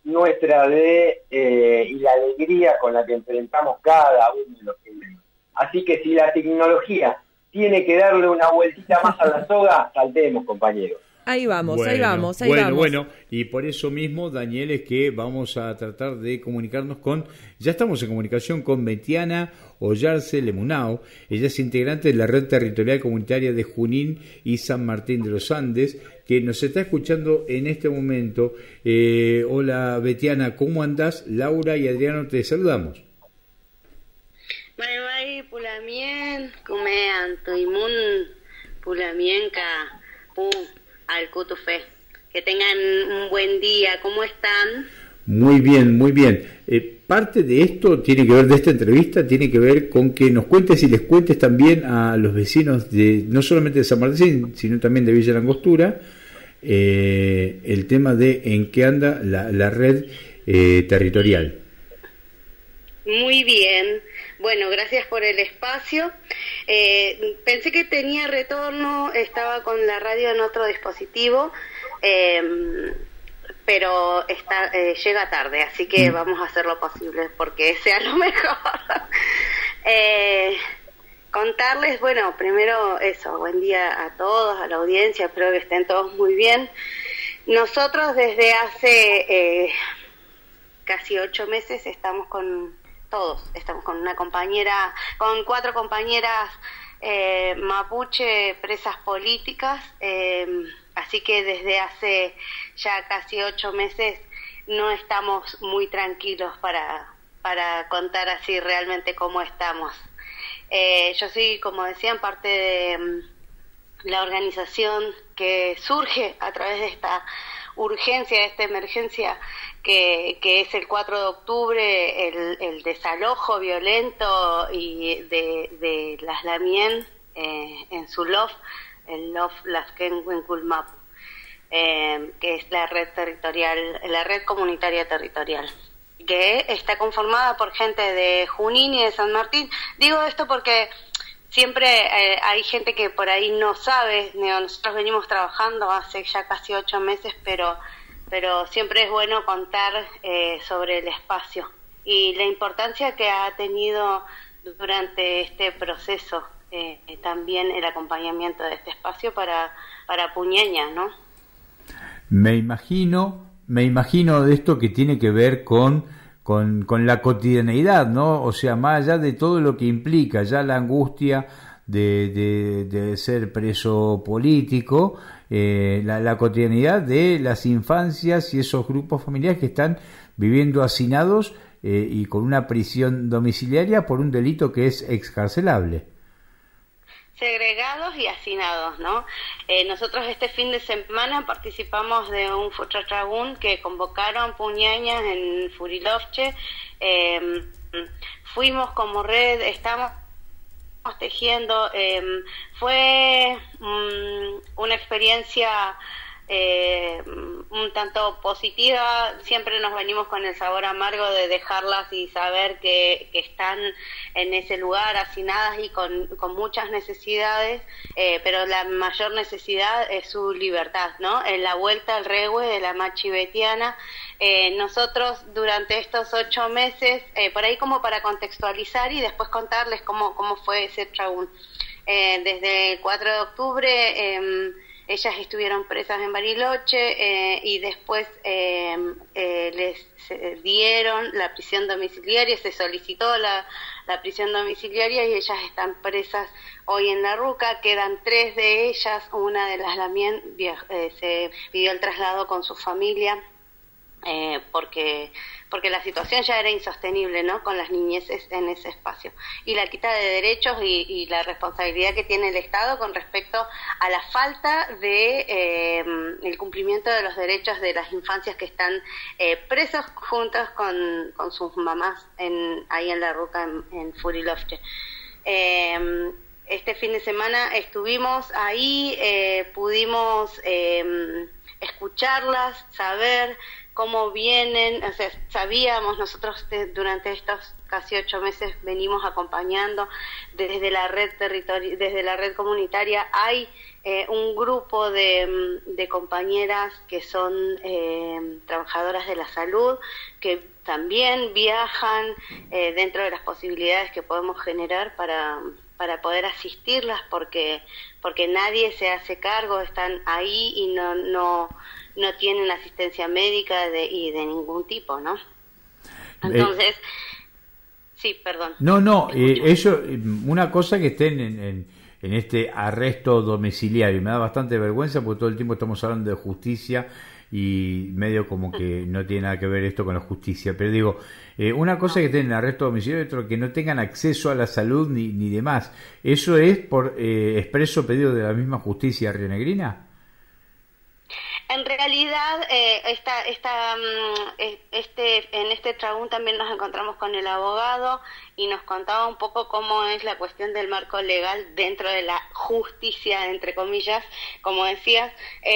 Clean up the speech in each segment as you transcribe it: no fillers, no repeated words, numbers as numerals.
nuestra y la alegría con la que enfrentamos cada uno de los problemas. Así que si la tecnología tiene que darle una vueltita más a la soga, saltemos, compañeros. Ahí vamos, bueno, ahí vamos. Bueno, y por eso mismo, Daniel, es que vamos a tratar de comunicarnos ya estamos en comunicación con Betiana Ollarse Lemunao. Ella es integrante de la Red Territorial Comunitaria de Junín y San Martín de los Andes, que nos está escuchando en este momento. Hola, Betiana, ¿cómo andás? Laura y Adriano te saludamos. Bye, pulamien, kumean, tuimun, pulamienka, al Cutufé. Que tengan un buen día. ¿Cómo están? Muy bien, muy bien. Parte de esto tiene que ver, de esta entrevista, tiene que ver con que nos cuentes y les cuentes también a los vecinos de no solamente de San Martín, sino también de Villa Langostura, el tema de en qué anda la red territorial. Muy bien. Bueno, gracias por el espacio. Pensé que tenía retorno, estaba con la radio en otro dispositivo, pero llega tarde, así que vamos a hacer lo posible porque sea lo mejor. Contarles, bueno, primero eso, buen día a todos, a la audiencia, espero que estén todos muy bien. Nosotros desde hace casi 8 meses estamos con una compañera, con 4 compañeras mapuche presas políticas, así que desde hace ya casi 8 meses no estamos muy tranquilos para contar así realmente cómo estamos. Yo soy, como decían, parte de la organización que surge a través de esta urgencia, de esta emergencia que es el 4 de octubre, el desalojo violento y de las Lamien en su LOF, el LOF Lasken Winkulmap, que es la red territorial, la red comunitaria territorial, que está conformada por gente de Junín y de San Martín. Digo esto porque siempre hay gente que por ahí no sabe. Nosotros venimos trabajando hace ya casi 8 meses, pero siempre es bueno contar sobre el espacio y la importancia que ha tenido durante este proceso, también el acompañamiento de este espacio para Puñeña, ¿no? Me imagino de esto que tiene que ver con la cotidianeidad, ¿no? O sea, más allá de todo lo que implica ya la angustia de ser preso político, la cotidianidad de las infancias y esos grupos familiares que están viviendo hacinados y con una prisión domiciliaria por un delito que es excarcelable. Segregados y hacinados, ¿no? Nosotros este fin de semana participamos de un Fuchatragún que convocaron Puñañas en Furilovche. Fuimos como red, estamos tejiendo. Fue una experiencia un tanto positiva. Siempre nos venimos con el sabor amargo de dejarlas y saber que están en ese lugar hacinadas y con muchas necesidades, pero la mayor necesidad es su libertad, ¿no? En la vuelta al regue de la Machi Betiana. Nosotros durante estos 8 meses, por ahí como para contextualizar y después contarles cómo fue ese tragún. Desde el 4 de octubre ellas estuvieron presas en Bariloche y después les dieron la prisión domiciliaria, se solicitó la prisión domiciliaria y ellas están presas hoy en La Ruca. Quedan 3 de ellas, una de las Lamien se pidió el traslado con su familia porque la situación ya era insostenible, ¿no? Con las niñeces en ese espacio. Y la quita de derechos y la responsabilidad que tiene el Estado con respecto a la falta de el cumplimiento de los derechos de las infancias que están presos juntos con sus mamás ahí en La Ruca, en Furilovche. Este fin de semana estuvimos ahí, pudimos escucharlas, saber cómo vienen, o sea, sabíamos nosotros durante estos casi 8 meses venimos acompañando desde la red desde la red comunitaria. Hay un grupo de compañeras que son trabajadoras de la salud, que también viajan dentro de las posibilidades que podemos generar para poder asistirlas, porque nadie se hace cargo, están ahí y no tienen asistencia médica y de ningún tipo, ¿no? Entonces, sí, perdón. No, eso, una cosa que estén en este arresto domiciliario, me da bastante vergüenza porque todo el tiempo estamos hablando de justicia y medio como que no tiene nada que ver esto con la justicia, pero digo, una cosa que estén en arresto domiciliario y otra que no tengan acceso a la salud ni demás. ¿Eso es por expreso pedido de la misma justicia rionegrina? En realidad, en este trabún también nos encontramos con el abogado y nos contaba un poco cómo es la cuestión del marco legal dentro de la justicia, entre comillas, como decías,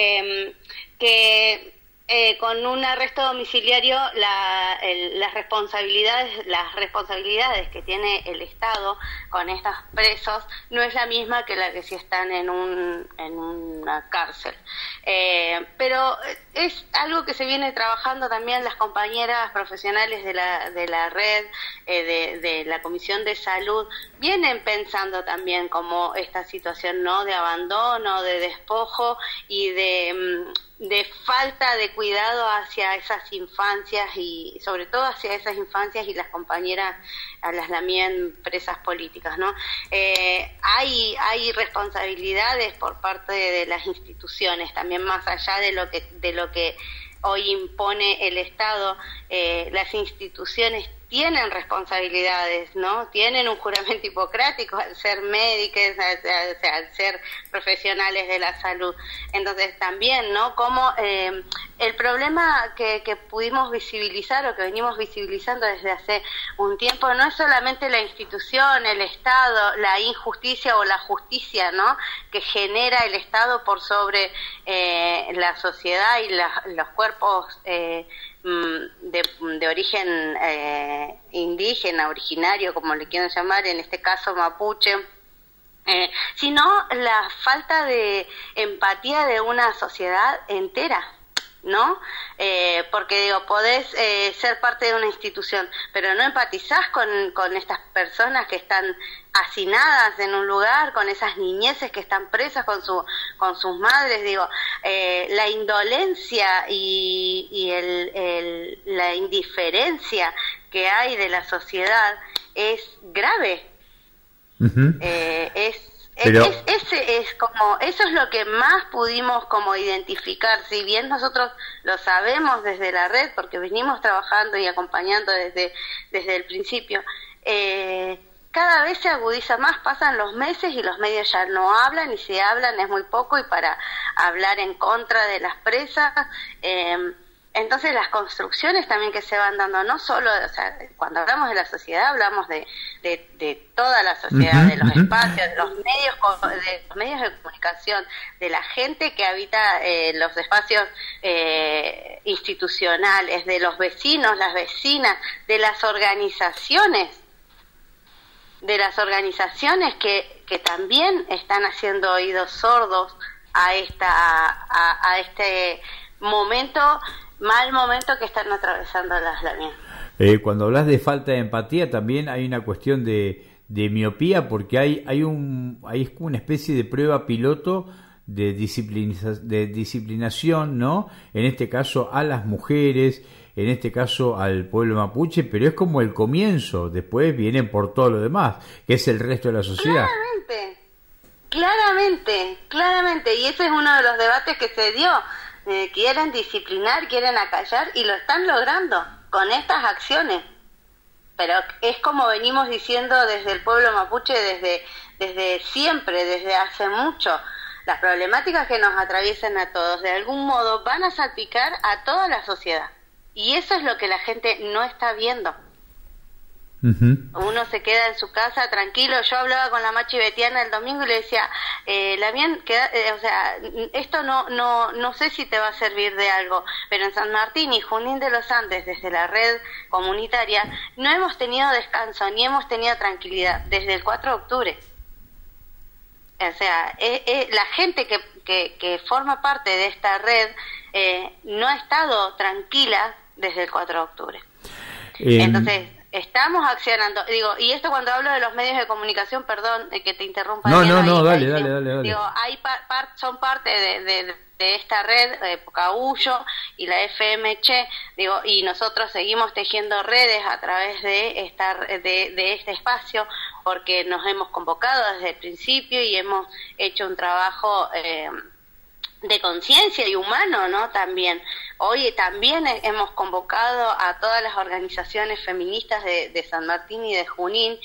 que con un arresto domiciliario las responsabilidades que tiene el Estado con estos presos no es la misma que la que si están en una cárcel, pero es algo que se viene trabajando también. Las compañeras profesionales de la red, de la Comisión de Salud, vienen pensando también como esta situación, ¿no?, de abandono, de despojo y de falta de cuidado hacia esas infancias, y sobre todo hacia esas infancias y las compañeras a las también presas políticas, ¿no? Hay responsabilidades por parte de las instituciones, también más allá de lo que hoy impone el Estado. Las instituciones tienen responsabilidades, ¿no? Tienen un juramento hipocrático al ser médicos, al ser profesionales de la salud. Entonces también, ¿no?, como el problema que pudimos visibilizar o que venimos visibilizando desde hace un tiempo no es solamente la institución, el Estado, la injusticia o la justicia, ¿no?, que genera el Estado por sobre la sociedad y los cuerpos de origen indígena, originario, como le quieran llamar, en este caso mapuche, sino la falta de empatía de una sociedad entera, ¿no? Porque digo, podés ser parte de una institución, pero no empatizás con estas personas que están hacinadas en un lugar, con esas niñeces que están presas con sus madres. Digo, la indolencia y la indiferencia que hay de la sociedad es grave. Uh-huh. Eso es lo que más pudimos como identificar, si bien nosotros lo sabemos desde la red, porque venimos trabajando y acompañando desde el principio. Cada vez se agudiza más, pasan los meses y los medios ya no hablan, y si hablan es muy poco, y para hablar en contra de las presas. Entonces las construcciones también que se van dando, no solo, o sea, cuando hablamos de la sociedad hablamos de toda la sociedad, uh-huh, de los uh-huh. espacios, de los medios de comunicación, de la gente que habita los espacios institucionales, de los vecinos, las vecinas, de las organizaciones que también están haciendo oídos sordos a este mal momento que están atravesando las lamias. Cuando hablas de falta de empatía, también hay una cuestión de miopía, porque hay como una especie de prueba piloto de disciplinación, ¿no? En este caso a las mujeres, en este caso al pueblo mapuche, pero es como el comienzo, después vienen por todo lo demás, que es el resto de la sociedad. Claramente, y ese es uno de los debates que se dio. Quieren disciplinar, quieren acallar, y lo están logrando con estas acciones. Pero es como venimos diciendo desde el pueblo mapuche, desde siempre, desde hace mucho. Las problemáticas que nos atraviesan a todos, de algún modo, van a salpicar a toda la sociedad. Y eso es lo que la gente no está viendo. Uno se queda en su casa tranquilo. Yo hablaba con la Machi Betiana el domingo y le decía, o sea, esto no sé si te va a servir de algo, pero en San Martín y Junín de los Andes, desde la red comunitaria, no hemos tenido descanso ni hemos tenido tranquilidad desde el 4 de octubre. O sea, la gente que forma parte de esta red no ha estado tranquila desde el 4 de octubre. Entonces, estamos accionando. Digo, y esto cuando hablo de los medios de comunicación, perdón que te interrumpa. No, dale. Digo, son parte de esta red, Caullo y la FMC, digo, y nosotros seguimos tejiendo redes a través de este espacio, porque nos hemos convocado desde el principio y hemos hecho un trabajo de conciencia y humano, ¿no? También. Hoy también hemos convocado a todas las organizaciones feministas de San Martín y de Junín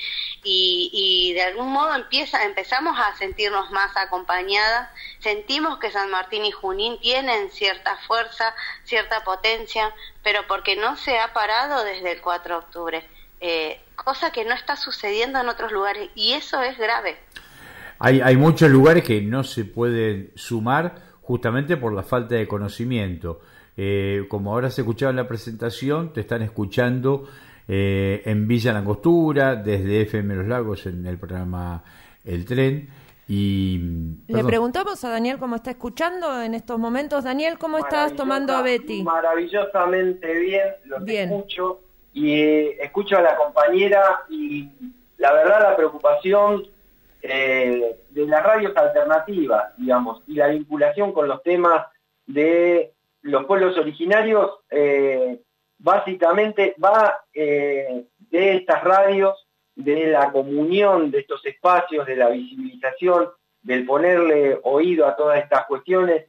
y de algún modo empezamos a sentirnos más acompañadas. Sentimos que San Martín y Junín tienen cierta fuerza, cierta potencia, pero porque no se ha parado desde el 4 de octubre, cosa que no está sucediendo en otros lugares, y eso es grave. Hay muchos lugares que no se pueden sumar justamente por la falta de conocimiento. Como ahora se escuchaba en la presentación, te están escuchando en Villa Langostura, desde FM Los Lagos, en el programa El Tren. Le preguntamos a Daniel cómo está escuchando en estos momentos. Daniel, ¿cómo estás tomando a Betty? Maravillosamente bien, escucho, y escucho a la compañera, y la verdad la preocupación de las radios alternativas, digamos, y la vinculación con los temas de los pueblos originarios, básicamente va de estas radios, de la comunión de estos espacios, de la visibilización, del ponerle oído a todas estas cuestiones.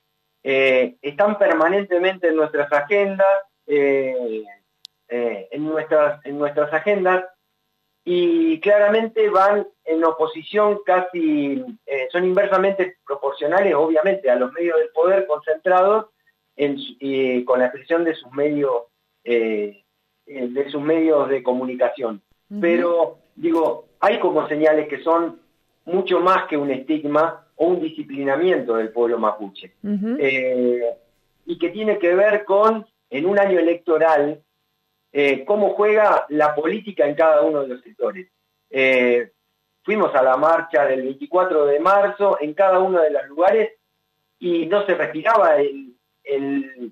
Están permanentemente en nuestras agendas, en nuestras agendas, y claramente van en oposición casi, son inversamente proporcionales, obviamente, a los medios del poder concentrados con la expresión de sus medios de comunicación. Pero, digo, hay como señales que son mucho más que un estigma o un disciplinamiento del pueblo mapuche, y que tiene que ver con, en un año electoral, cómo juega la política en cada uno de los sectores. Fuimos a la marcha del 24 de marzo en cada uno de los lugares y no se respiraba el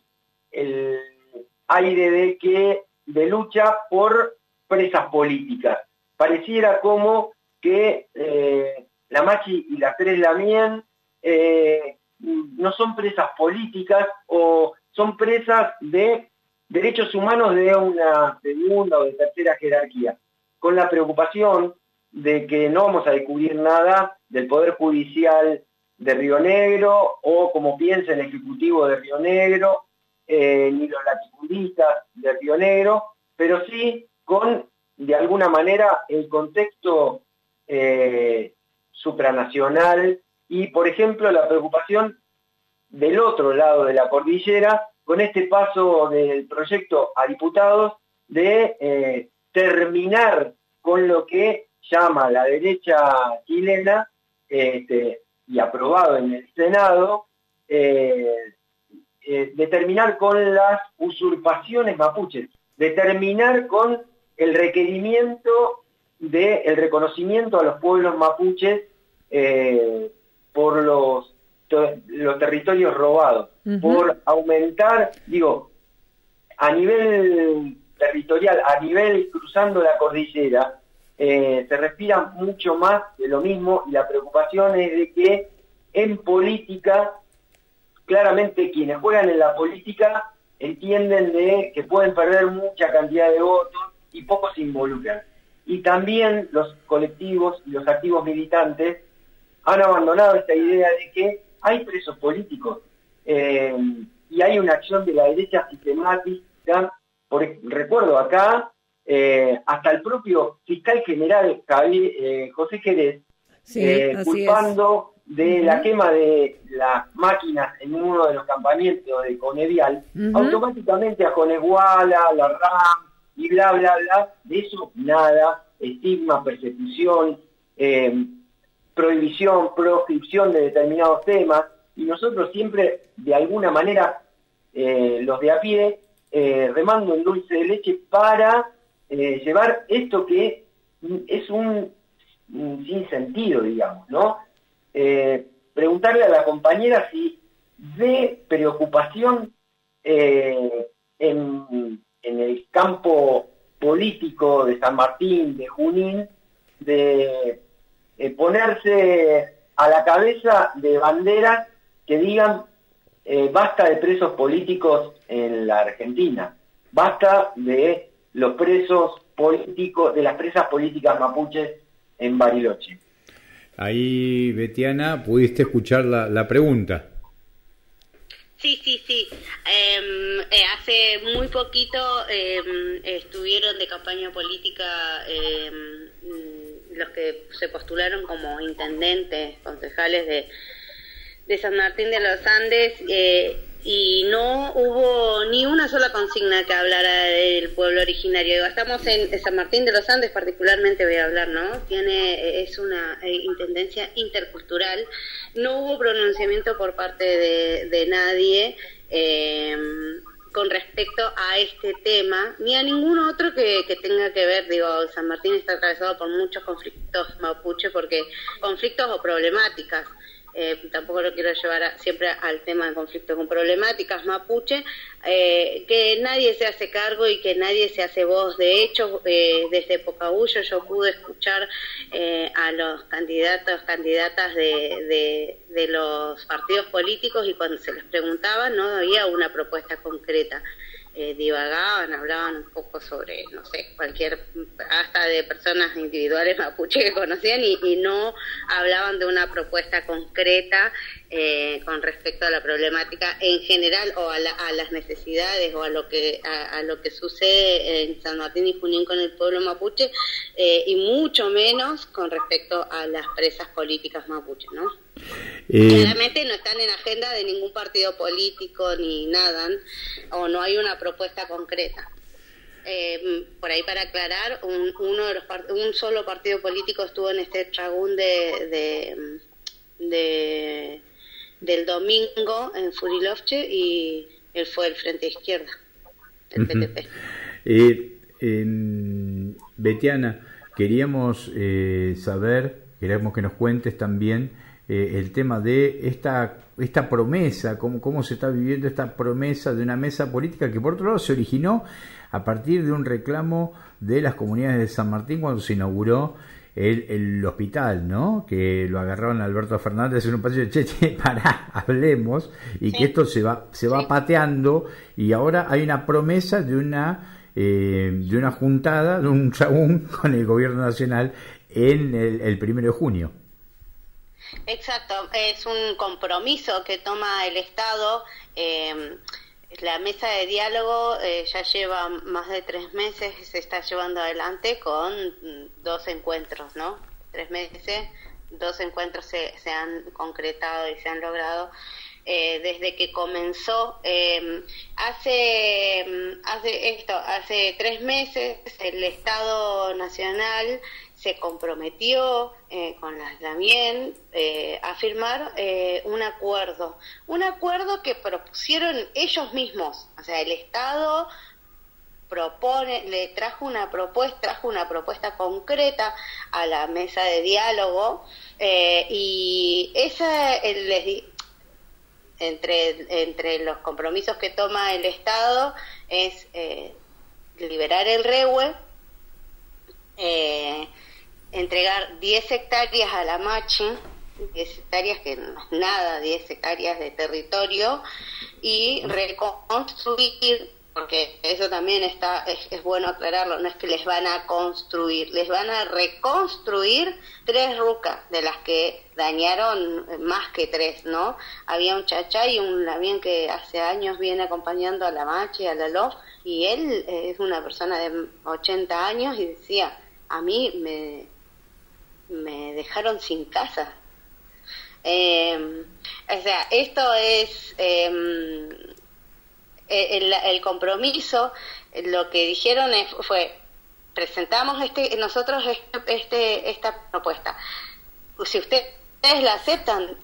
aire de lucha por presas políticas. Pareciera como que la Machi y la Tres Lamien no son presas políticas, o son presas de derechos humanos de una segunda o de tercera jerarquía, con la preocupación de que no vamos a descubrir nada del Poder Judicial de Río Negro, o como piensa el Ejecutivo de Río Negro, ni los latifundistas de Río Negro, pero sí con, de alguna manera, el contexto supranacional y, por ejemplo, la preocupación del otro lado de la cordillera, con este paso del proyecto a diputados de terminar con lo que llama la derecha chilena, y aprobado en el Senado, de terminar con las usurpaciones mapuches, de terminar con el requerimiento del reconocimiento a los pueblos mapuches por los territorios robados, por aumentar, digo, a nivel territorial, a nivel cruzando la cordillera, se respira mucho más de lo mismo, y la preocupación es de que en política, claramente quienes juegan en la política entienden de que pueden perder mucha cantidad de votos y pocos se involucran. Y también los colectivos y los activos militantes han abandonado esta idea de que hay presos políticos, y hay una acción de la derecha sistemática. Recuerdo acá, hasta el propio fiscal general José Jerez, culpando de la quema de las máquinas en uno de los campamentos de Conevial, automáticamente a Coneguala, la RAM y bla, bla, bla. De eso nada, estigma, persecución, prohibición, proscripción de determinados temas, y nosotros siempre, de alguna manera, los de a pie, remando en dulce de leche para llevar esto que es un sinsentido, digamos, ¿no? Preguntarle a la compañera si ve preocupación en el campo político de San Martín, de Junín, de ponerse a la cabeza de banderas que digan basta de presos políticos en la Argentina, basta de los presos políticos, de las presas políticas mapuches en Bariloche. Ahí, Betiana, pudiste escuchar la pregunta. Sí. Hace muy poquito estuvieron de campaña política los que se postularon como intendentes, concejales de San Martín de los Andes, y no hubo ni una sola consigna que hablara del pueblo originario. Estamos en San Martín de los Andes, particularmente voy a hablar, ¿no? Es una intendencia intercultural. No hubo pronunciamiento por parte de nadie con respecto a este tema, ni a ningún otro que tenga que ver. Digo, San Martín está atravesado por muchos conflictos mapuche, porque conflictos o problemáticas. Tampoco lo quiero llevar siempre al tema de conflictos con problemáticas mapuche, que nadie se hace cargo y que nadie se hace voz. De hecho, desde Pocahuyo yo pude escuchar a los candidatas de los partidos políticos, y cuando se les preguntaba no había una propuesta concreta. Divagaban, hablaban un poco sobre, no sé, hasta de personas individuales mapuche que conocían, y no hablaban de una propuesta concreta con respecto a la problemática en general, o a las necesidades, o a lo que sucede en San Martín y Junín con el pueblo mapuche, y mucho menos con respecto a las presas políticas mapuche, ¿no? Claramente no están en agenda de ningún partido político ni nada, o no hay una propuesta concreta. Por ahí, para aclarar, un solo partido político estuvo en este tragún del domingo en Furilovche, y él fue el Frente Izquierda, el PTP. Betiana, queríamos queríamos que nos cuentes también el tema de esta promesa, cómo se está viviendo esta promesa de una mesa política que, por otro lado, se originó a partir de un reclamo de las comunidades de San Martín cuando se inauguró el hospital, ¿no? Que lo agarraron a Alberto Fernández en un pasillo, pará, hablemos, y sí, que esto se va pateando, y ahora hay una promesa de una juntada, de un tragún con el gobierno nacional en el 1 de junio. Exacto, es un compromiso que toma el Estado. La mesa de diálogo ya lleva más de 3 meses, se está llevando adelante con 2 encuentros, ¿no? 3 meses, 2 encuentros se han concretado y se han logrado. Desde que comenzó, hace 3 meses el Estado Nacional se comprometió con las Lamien a firmar un acuerdo que propusieron ellos mismos. O sea, el Estado trajo una propuesta concreta a la mesa de diálogo, y esa entre los compromisos que toma el Estado es liberar el rehue, entregar 10 hectáreas a la Machi, 10 hectáreas que no es nada, 10 hectáreas de territorio, y reconstruir, porque eso también es bueno aclararlo, no es que les van a construir, les van a reconstruir 3 rucas, de las que dañaron más que 3, ¿no? Había un chachá y un lamien que hace años viene acompañando a la Machi, a la Lof, y él es una persona de 80 años, y decía, a mí me dejaron sin casa. O sea, esto es el compromiso, lo que dijeron fue, presentamos nosotros esta propuesta. Si ustedes la aceptan,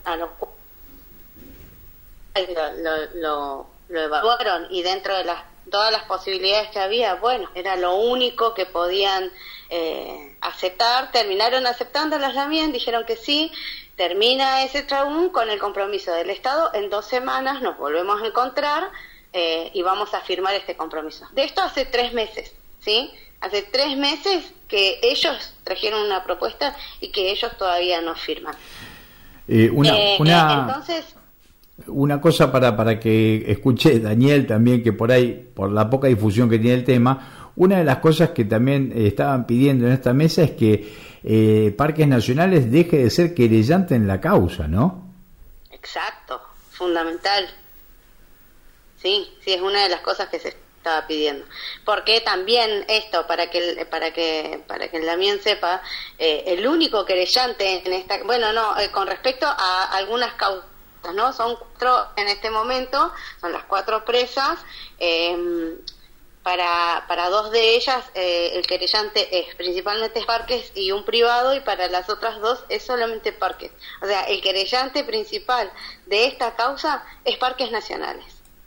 lo evaluaron y dentro de todas las posibilidades que había, bueno, era lo único que podían aceptar, terminaron aceptándolas también, dijeron que sí, termina ese trabún con el compromiso del Estado, en 2 semanas nos volvemos a encontrar y vamos a firmar este compromiso. De esto hace 3 meses, ¿sí? Hace 3 meses que ellos trajeron una propuesta y que ellos todavía no firman. Entonces, una cosa para que escuche Daniel también, que por ahí, por la poca difusión que tiene el tema, una de las cosas que también estaban pidiendo en esta mesa es que Parques Nacionales deje de ser querellante en la causa, ¿no? Exacto, fundamental. Sí, es una de las cosas que se estaba pidiendo. Porque también esto, para que el Damián sepa, el único querellante en esta, con respecto a algunas causas, ¿no? Son 4 en este momento, son las 4 presas. Para 2 de ellas el querellante principalmente es Parques y un privado, y para las otras 2 es solamente Parques. O sea, el querellante principal de esta causa es Parques Nacionales.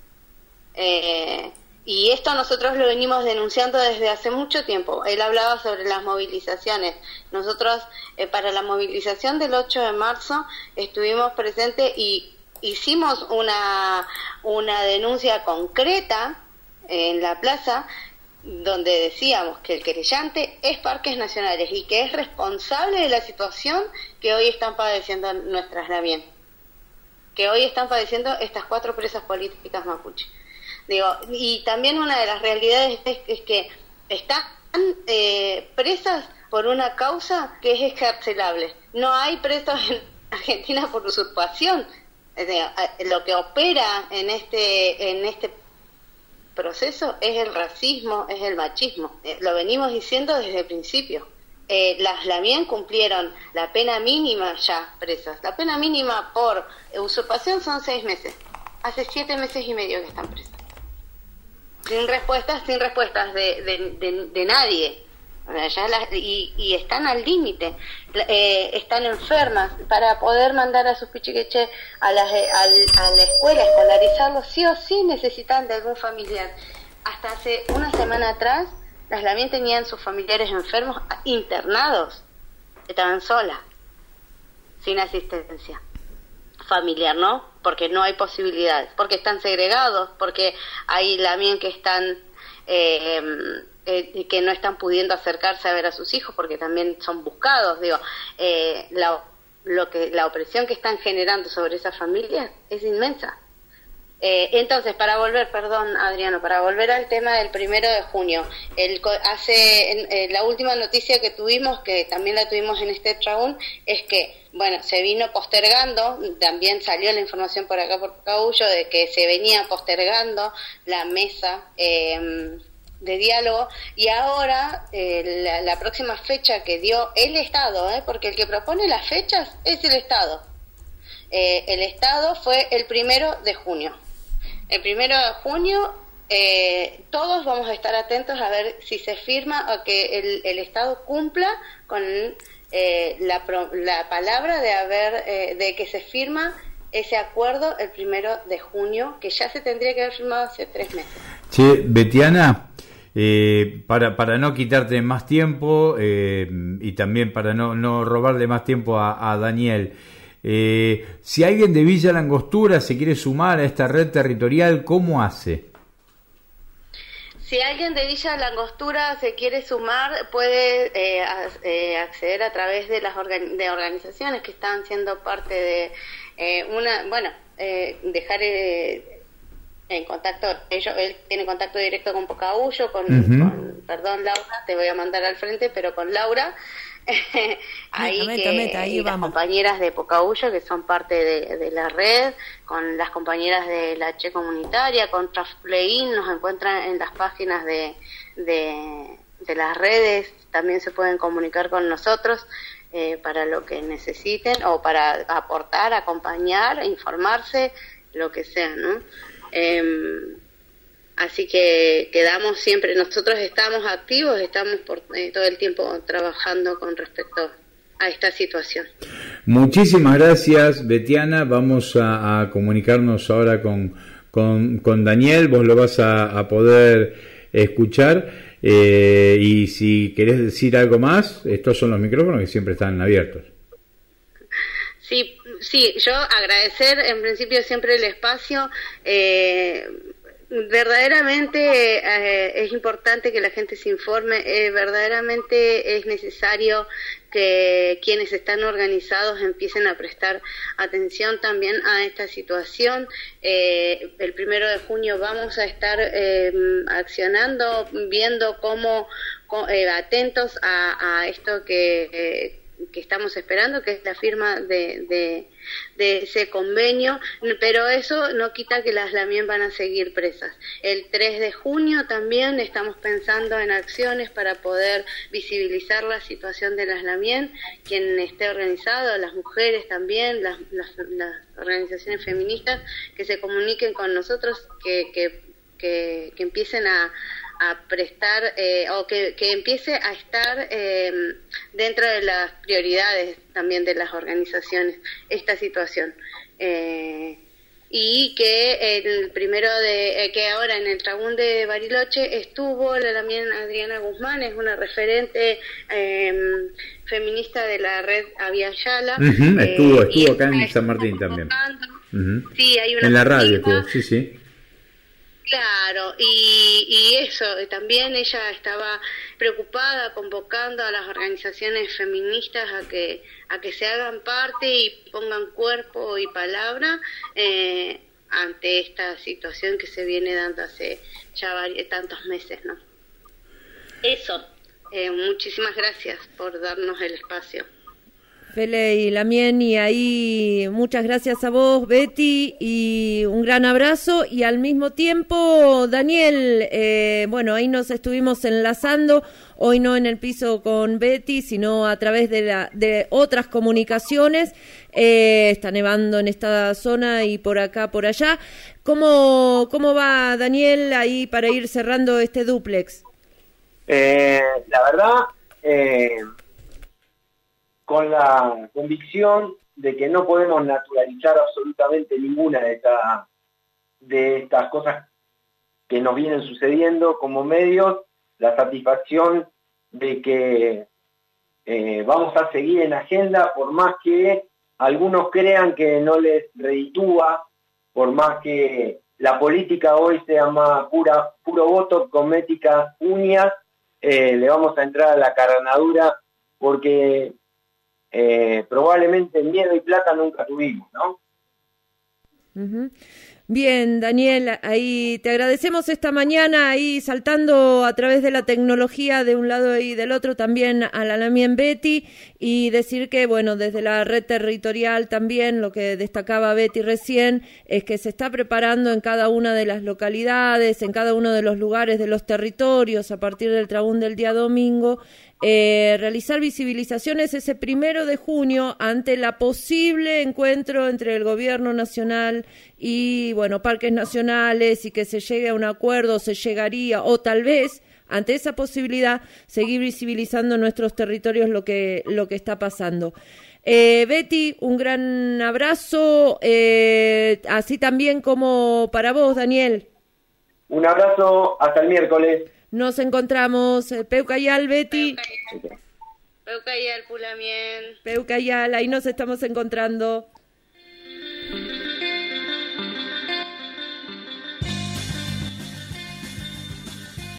Y esto nosotros lo venimos denunciando desde hace mucho tiempo. Él hablaba sobre las movilizaciones. Nosotros para la movilización del 8 de marzo estuvimos presentes y hicimos una denuncia concreta en la plaza, donde decíamos que el querellante es Parques Nacionales y que es responsable de la situación que hoy están padeciendo nuestras Damián, que hoy están padeciendo estas 4 presas políticas mapuche. Y también una de las realidades es que están presas por una causa que es excarcelable. No hay presos en Argentina por usurpación. Lo que opera en este proceso es el racismo, es el machismo. Lo venimos diciendo desde el principio. Las Damián cumplieron la pena mínima ya presas. La pena mínima por usurpación son 6 meses. Hace 7 meses y medio que están presas. Sin respuestas de nadie. Y están al límite, están enfermas. Para poder mandar a sus pichiqueches a la escuela, escolarizarlos, sí o sí necesitan de algún familiar. Hasta hace una semana atrás, las Damián tenían sus familiares enfermos internados, estaban solas, sin asistencia familiar, ¿no? Porque no hay posibilidades, porque están segregados, porque hay Damián que están que no están pudiendo acercarse a ver a sus hijos porque también son buscados. La opresión que están generando sobre esas familias es inmensa. Entonces, perdón Adriano, para volver al tema del 1 de junio, la última noticia que tuvimos, que también la tuvimos en este trabún, es que, se vino postergando, también salió la información por acá por Caullo, de que se venía postergando la mesa de diálogo, y ahora la próxima fecha que dio el Estado, porque el que propone las fechas es el Estado. El Estado fue el 1 de junio. El 1 de junio todos vamos a estar atentos a ver si se firma o que el Estado cumpla con la palabra de que se firma ese acuerdo el 1 de junio, que ya se tendría que haber firmado hace 3 meses. Che, Betiana, para no quitarte más tiempo y también para no robarle más tiempo a Daniel, si alguien de Villa Langostura se quiere sumar a esta red territorial, ¿cómo hace? Si alguien de Villa Langostura se quiere sumar, puede acceder a través de las organizaciones que están siendo parte de dejar en contacto. Él tiene contacto directo con Pocahuyo, perdón Laura, te voy a mandar al frente, pero con Laura. Ahí las compañeras de Pocahuyo, que son parte de la red, con las compañeras de la Che Comunitaria, con Trafplein, nos encuentran en las páginas de las redes, también se pueden comunicar con nosotros para lo que necesiten o para aportar, acompañar, informarse, lo que sea, ¿no? Así que quedamos siempre, nosotros estamos activos, estamos todo el tiempo trabajando con respecto a esta situación. Muchísimas gracias, Betiana. Vamos a comunicarnos ahora con Daniel. Vos lo vas a poder escuchar. Y si querés decir algo más, estos son los micrófonos que siempre están abiertos. Sí, yo agradecer en principio siempre el espacio. Verdaderamente es importante que la gente se informe, verdaderamente es necesario que quienes están organizados empiecen a prestar atención también a esta situación. El 1 de junio vamos a estar accionando, viendo cómo atentos a esto que estamos esperando, que es la firma de ese convenio, pero eso no quita que las LAMIEN van a seguir presas. El 3 de junio también estamos pensando en acciones para poder visibilizar la situación de las LAMIEN, quien esté organizado, las mujeres también, las organizaciones feministas, que se comuniquen con nosotros, que empiecen a prestar o que empiece a estar dentro de las prioridades también de las organizaciones esta situación, y que el que ahora en el Trabún de Bariloche estuvo la LAMIEN Adriana Guzmán, es una referente feminista de la red Avia Yala. Estuvo acá en San Martín también. Sí, hay una en la radio, sí. Claro, y eso, también ella estaba preocupada, convocando a las organizaciones feministas a que se hagan parte y pongan cuerpo y palabra ante esta situación que se viene dando hace ya tantos meses, ¿no? Eso, muchísimas gracias por darnos el espacio. Fele y Lamien, y ahí muchas gracias a vos, Betty, y un gran abrazo. Y al mismo tiempo, Daniel, ahí nos estuvimos enlazando, hoy no en el piso con Betty, sino a través de otras comunicaciones. Está nevando en esta zona y por acá, por allá. ¿Cómo va, Daniel, ahí para ir cerrando este dúplex? La verdad, con la convicción de que no podemos naturalizar absolutamente ninguna de estas cosas que nos vienen sucediendo como medios, la satisfacción de que vamos a seguir en agenda, por más que algunos crean que no les reditúa, por más que la política hoy sea más puro voto, cosmética, uñas, le vamos a entrar a la carnadura, porque probablemente miedo y plata nunca tuvimos, ¿no? Uh-huh. Bien, Daniel, ahí te agradecemos esta mañana, ahí saltando a través de la tecnología de un lado y del otro también a la LAMIEN Betty, y decir que, desde la red territorial también, lo que destacaba Betty recién, es que se está preparando en cada una de las localidades, en cada uno de los lugares de los territorios, a partir del Trabún del día domingo, realizar visibilizaciones ese 1 de junio ante la posible encuentro entre el gobierno nacional y, parques nacionales, y que se llegue a un acuerdo, se llegaría, o tal vez, ante esa posibilidad, seguir visibilizando en nuestros territorios lo que está pasando. Betty, un gran abrazo, así también como para vos, Daniel. Un abrazo, hasta el miércoles. Nos encontramos, Peucayal, Betty. Peucayal, Pulamien. Peucayal, ahí nos estamos encontrando.